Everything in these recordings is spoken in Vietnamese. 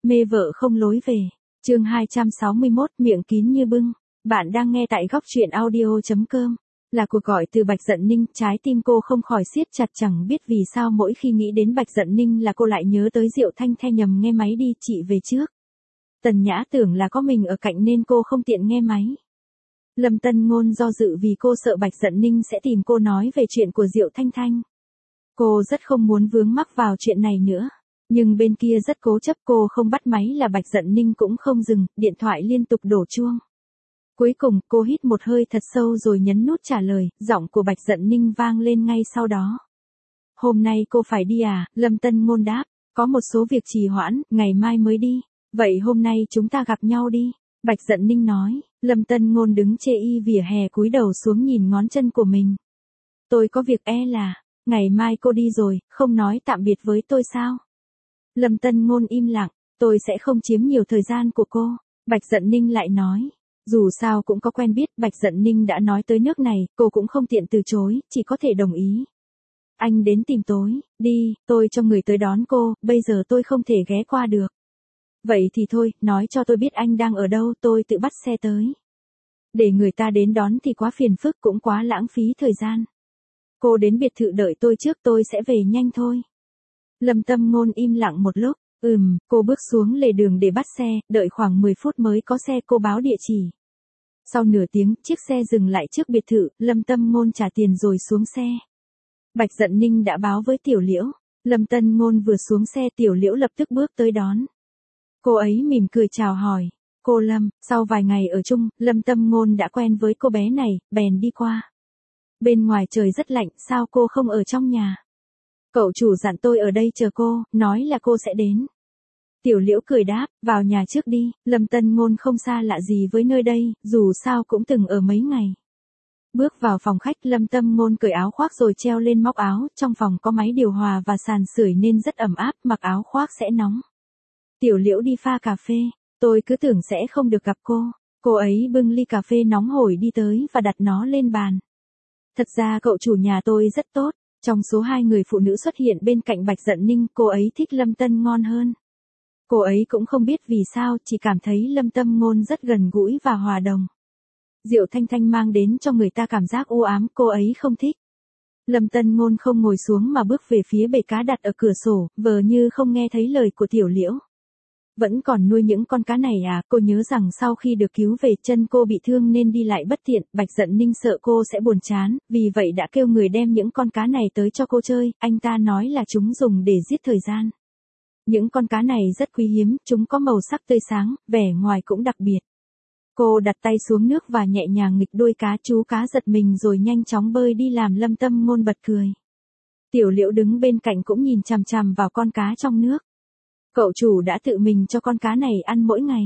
Mê vợ không lối về. Chương 261, miệng kín như bưng. Bạn đang nghe tại góc truyện audio.com. Là cuộc gọi từ Bạch Dận Ninh, trái tim cô không khỏi siết chặt, chẳng biết vì sao mỗi khi nghĩ đến Bạch Dận Ninh là cô lại nhớ tới Diệu Thanh Thanh. Nhầm nghe máy đi, chị về trước. Tần Nhã tưởng là có mình ở cạnh nên cô không tiện nghe máy. Lâm Tân Ngôn do dự vì cô sợ Bạch Dận Ninh sẽ tìm cô nói về chuyện của Diệu Thanh Thanh. Cô rất không muốn vướng mắc vào chuyện này nữa. Nhưng bên kia rất cố chấp, cô không bắt máy là Bạch Dận Ninh cũng không dừng, điện thoại liên tục đổ chuông. Cuối cùng, cô hít một hơi thật sâu rồi nhấn nút trả lời, giọng của Bạch Dận Ninh vang lên ngay sau đó. Hôm nay cô phải đi à? Lâm Tân Ngôn đáp, có một số việc trì hoãn, ngày mai mới đi. Vậy hôm nay chúng ta gặp nhau đi. Bạch Dận Ninh nói. Lâm Tân Ngôn đứng chê y vỉa hè cúi đầu xuống nhìn ngón chân của mình. Tôi có việc là, ngày mai cô đi rồi, không nói tạm biệt với tôi sao? Lâm Tân Ngôn im lặng, tôi sẽ không chiếm nhiều thời gian của cô. Bạch Dận Ninh lại nói. Dù sao cũng có quen biết, Bạch Dận Ninh đã nói tới nước này, cô cũng không tiện từ chối, chỉ có thể đồng ý. Anh đến tìm tôi, đi, tôi cho người tới đón cô, bây giờ tôi không thể ghé qua được. Vậy thì thôi, nói cho tôi biết anh đang ở đâu, tôi tự bắt xe tới. Để người ta đến đón thì quá phiền phức, cũng quá lãng phí thời gian. Cô đến biệt thự đợi tôi trước, tôi sẽ về nhanh thôi. Lâm Tâm Ngôn im lặng một lúc, cô bước xuống lề đường để bắt xe, đợi khoảng 10 phút mới có xe, cô báo địa chỉ. Sau nửa tiếng, chiếc xe dừng lại trước biệt thự, Lâm Tâm Ngôn trả tiền rồi xuống xe. Bạch Dận Ninh đã báo với Tiểu Liễu, Lâm Tân Ngôn vừa xuống xe, Tiểu Liễu lập tức bước tới đón. Cô ấy mỉm cười chào hỏi, cô Lâm, sau vài ngày ở chung, Lâm Tâm Ngôn đã quen với cô bé này, bèn đi qua. Bên ngoài trời rất lạnh, sao cô không ở trong nhà? Cậu chủ dặn tôi ở đây chờ cô, nói là cô sẽ đến. Tiểu Liễu cười đáp, vào nhà trước đi, Lâm Tân Ngôn không xa lạ gì với nơi đây, dù sao cũng từng ở mấy ngày. Bước vào phòng khách, Lâm Tâm Ngôn cởi áo khoác rồi treo lên móc áo, trong phòng có máy điều hòa và sàn sưởi nên rất ẩm áp, mặc áo khoác sẽ nóng. Tiểu Liễu đi pha cà phê, tôi cứ tưởng sẽ không được gặp cô ấy bưng ly cà phê nóng hổi đi tới và đặt nó lên bàn. Thật ra cậu chủ nhà tôi rất tốt. Trong số 2 người phụ nữ xuất hiện bên cạnh Bạch Dận Ninh, cô ấy thích Lâm Tân Ngôn hơn. Cô ấy cũng không biết vì sao, chỉ cảm thấy Lâm Tâm Ngôn rất gần gũi và hòa đồng. Diệu Thanh Thanh mang đến cho người ta cảm giác u ám, cô ấy không thích. Lâm Tân Ngôn không ngồi xuống mà bước về phía bể cá đặt ở cửa sổ, vờ như không nghe thấy lời của Tiểu Liễu. Vẫn còn nuôi những con cá này à? Cô nhớ rằng sau khi được cứu về, chân cô bị thương nên đi lại bất tiện, Bạch Dận Ninh sợ cô sẽ buồn chán, vì vậy đã kêu người đem những con cá này tới cho cô chơi, anh ta nói là chúng dùng để giết thời gian. Những con cá này rất quý hiếm, chúng có màu sắc tươi sáng, vẻ ngoài cũng đặc biệt. Cô đặt tay xuống nước và nhẹ nhàng nghịch đuôi cá, chú cá giật mình rồi nhanh chóng bơi đi làm Lâm Tâm Ngôn bật cười. Tiểu Liễu đứng bên cạnh cũng nhìn chằm chằm vào con cá trong nước. Cậu chủ đã tự mình cho con cá này ăn mỗi ngày.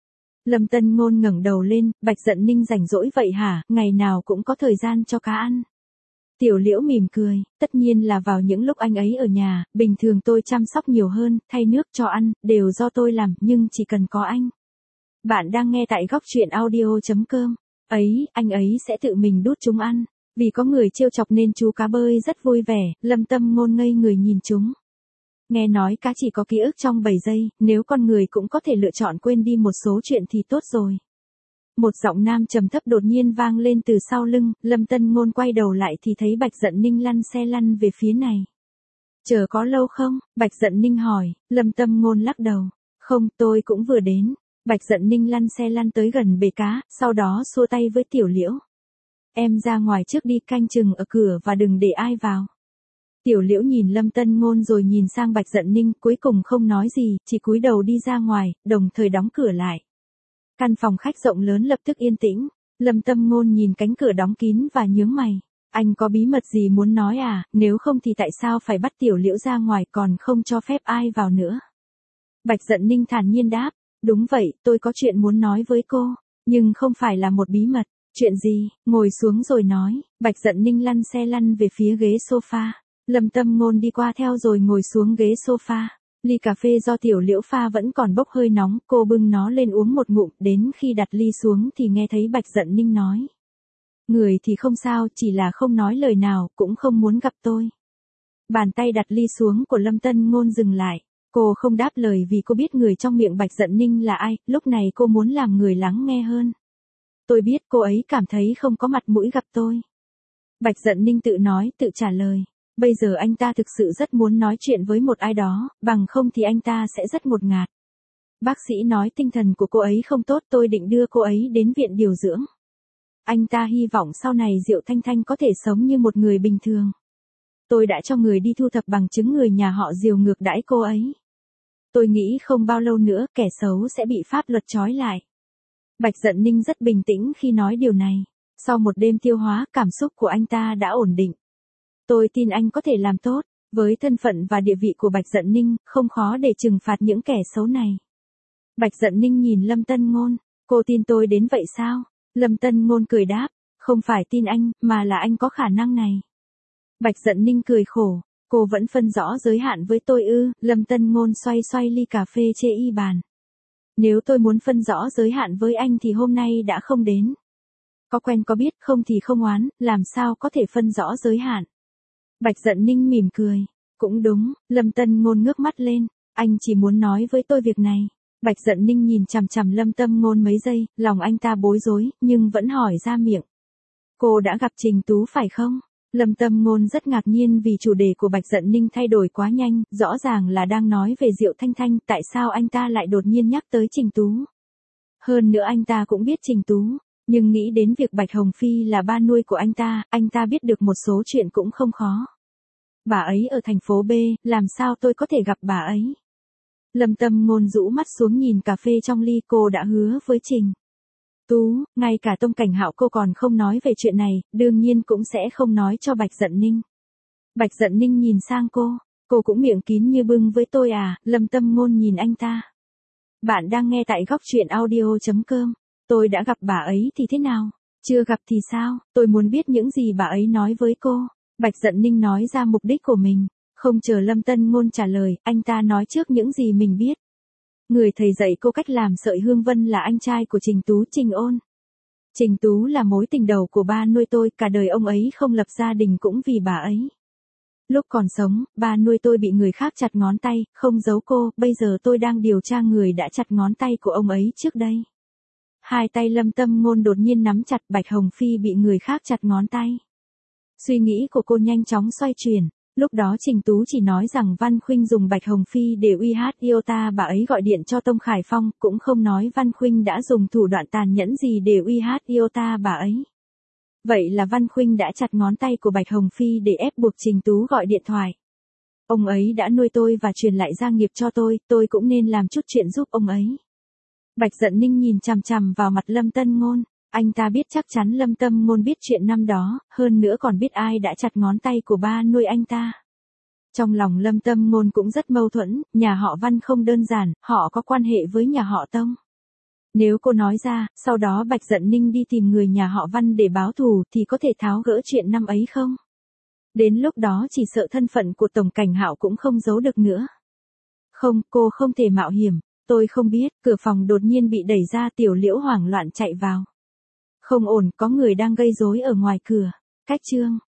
Lâm Tân Ngôn ngẩng đầu lên, Bạch Dận Ninh rảnh rỗi vậy hả, ngày nào cũng có thời gian cho cá ăn. Tiểu Liễu mỉm cười, tất nhiên là vào những lúc anh ấy ở nhà, bình thường tôi chăm sóc nhiều hơn, thay nước cho ăn, đều do tôi làm, nhưng chỉ cần có anh. Bạn đang nghe tại góc truyện audio.com. Anh ấy sẽ tự mình đút chúng ăn. Vì có người trêu chọc nên chú cá bơi rất vui vẻ, Lâm Tâm Ngôn ngây người nhìn chúng. Nghe nói cá chỉ có ký ức trong 7 giây, nếu con người cũng có thể lựa chọn quên đi một số chuyện thì tốt rồi. Một giọng nam trầm thấp đột nhiên vang lên từ sau lưng, Lâm Tân Ngôn quay đầu lại thì thấy Bạch Dận Ninh lăn xe lăn về phía này. Chờ có lâu không? Bạch Dận Ninh hỏi, Lâm Tâm Ngôn lắc đầu. Không, tôi cũng vừa đến. Bạch Dận Ninh lăn xe lăn tới gần bể cá, sau đó xua tay với Tiểu Liễu. Em ra ngoài trước đi, canh chừng ở cửa và đừng để ai vào. Tiểu Liễu nhìn Lâm Tân Ngôn rồi nhìn sang Bạch Dận Ninh, cuối cùng không nói gì, chỉ cúi đầu đi ra ngoài, đồng thời đóng cửa lại. Căn phòng khách rộng lớn lập tức yên tĩnh, Lâm Tâm Ngôn nhìn cánh cửa đóng kín và nhướng mày. Anh có bí mật gì muốn nói à, nếu không thì tại sao phải bắt Tiểu Liễu ra ngoài còn không cho phép ai vào nữa? Bạch Dận Ninh thản nhiên đáp, đúng vậy, tôi có chuyện muốn nói với cô, nhưng không phải là một bí mật. Chuyện gì? Ngồi xuống rồi nói. Bạch Dận Ninh lăn xe lăn về phía ghế sofa. Lâm Tâm Ngôn đi qua theo rồi ngồi xuống ghế sofa. Ly cà phê do Tiểu Liễu pha vẫn còn bốc hơi nóng, cô bưng nó lên uống một ngụm, đến khi đặt ly xuống thì nghe thấy Bạch Dận Ninh nói. Người thì không sao, chỉ là không nói lời nào, cũng không muốn gặp tôi. Bàn tay đặt ly xuống của Lâm Tân Ngôn dừng lại. Cô không đáp lời vì cô biết người trong miệng Bạch Dận Ninh là ai, lúc này cô muốn làm người lắng nghe hơn. Tôi biết cô ấy cảm thấy không có mặt mũi gặp tôi. Bạch Dận Ninh tự nói, tự trả lời. Bây giờ anh ta thực sự rất muốn nói chuyện với một ai đó, bằng không thì anh ta sẽ rất ngột ngạt. Bác sĩ nói tinh thần của cô ấy không tốt, tôi định đưa cô ấy đến viện điều dưỡng. Anh ta hy vọng sau này Diệu Thanh Thanh có thể sống như một người bình thường. Tôi đã cho người đi thu thập bằng chứng người nhà họ Diều ngược đãi cô ấy. Tôi nghĩ không bao lâu nữa kẻ xấu sẽ bị pháp luật trói lại. Bạch Dận Ninh rất bình tĩnh khi nói điều này. Sau một đêm tiêu hóa, cảm xúc của anh ta đã ổn định. Tôi tin anh có thể làm tốt. Với thân phận và địa vị của Bạch Dận Ninh, không khó để trừng phạt những kẻ xấu này. Bạch Dận Ninh nhìn Lâm Tân Ngôn. Cô tin tôi đến vậy sao? Lâm Tân Ngôn cười đáp. Không phải tin anh, mà là anh có khả năng này. Bạch Dận Ninh cười khổ. Cô vẫn phân rõ giới hạn với tôi ư? Lâm Tân Ngôn xoay xoay ly cà phê chê y bàn. Nếu tôi muốn phân rõ giới hạn với anh thì hôm nay đã không đến. Có quen có biết, không thì không oán, làm sao có thể phân rõ giới hạn. Bạch Dận Ninh mỉm cười. Cũng đúng, Lâm Tân Ngôn ngước mắt lên. Anh chỉ muốn nói với tôi việc này. Bạch Dận Ninh nhìn chằm chằm Lâm Tân Ngôn mấy giây, lòng anh ta bối rối, nhưng vẫn hỏi ra miệng. Cô đã gặp Trình Tú phải không? Lâm Tân Ngôn rất ngạc nhiên vì chủ đề của Bạch Dận Ninh thay đổi quá nhanh, rõ ràng là đang nói về Diệu Thanh Thanh, tại sao anh ta lại đột nhiên nhắc tới Trình Tú. Hơn nữa anh ta cũng biết Trình Tú, nhưng nghĩ đến việc Bạch Hồng Phi là ba nuôi của anh ta biết được một số chuyện cũng không khó. Bà ấy ở thành phố B, làm sao tôi có thể gặp bà ấy? Lâm Tân Ngôn rũ mắt xuống nhìn cà phê trong ly, cô đã hứa với Trình Tú, ngay cả Tông Cảnh Hạo cô còn không nói về chuyện này, đương nhiên cũng sẽ không nói cho Bạch Dận Ninh. Bạch Dận Ninh nhìn sang cô cũng miệng kín như bưng với tôi à? Lâm Tân Ngôn nhìn anh ta. Bạn đang nghe tại góc truyện audio.com. Tôi đã gặp bà ấy thì thế nào? Chưa gặp thì sao? Tôi muốn biết những gì bà ấy nói với cô. Bạch Dận Ninh nói ra mục đích của mình. Không chờ Lâm Tân Ngôn trả lời, anh ta nói trước những gì mình biết. Người thầy dạy cô cách làm sợi hương vân là anh trai của Trình Tú, Trình Ôn. Trình Tú là mối tình đầu của ba nuôi tôi, cả đời ông ấy không lập gia đình cũng vì bà ấy. Lúc còn sống, ba nuôi tôi bị người khác chặt ngón tay, không giấu cô, bây giờ tôi đang điều tra người đã chặt ngón tay của ông ấy trước đây. Hai tay Lâm Tân Ngôn đột nhiên nắm chặt. Bạch Hồng Phi bị người khác chặt ngón tay. Suy nghĩ của cô nhanh chóng xoay chuyển. Lúc đó Trình Tú chỉ nói rằng Văn Khuynh dùng Bạch Hồng Phi để uy hiếp Iota, bà ấy gọi điện cho Tông Khải Phong, cũng không nói Văn Khuynh đã dùng thủ đoạn tàn nhẫn gì để uy hiếp Iota bà ấy. Vậy là Văn Khuynh đã chặt ngón tay của Bạch Hồng Phi để ép buộc Trình Tú gọi điện thoại. Ông ấy đã nuôi tôi và truyền lại gia nghiệp cho tôi cũng nên làm chút chuyện giúp ông ấy. Bạch Dận Ninh nhìn chằm chằm vào mặt Lâm Tân Ngôn. Anh ta biết chắc chắn Lâm Tân Ngôn biết chuyện năm đó, hơn nữa còn biết ai đã chặt ngón tay của ba nuôi anh ta. Trong lòng Lâm Tân Ngôn cũng rất mâu thuẫn, nhà họ Văn không đơn giản, họ có quan hệ với nhà họ Tông. Nếu cô nói ra, sau đó Bạch Dận Ninh đi tìm người nhà họ Văn để báo thù thì có thể tháo gỡ chuyện năm ấy không? Đến lúc đó chỉ sợ thân phận của Tổng Cảnh Hạo cũng không giấu được nữa. Không, cô không thể mạo hiểm. Tôi không biết, cửa phòng đột nhiên bị đẩy ra, Tiểu Liễu hoảng loạn chạy vào. Không ổn, có người đang gây rối ở ngoài cửa. Cách chương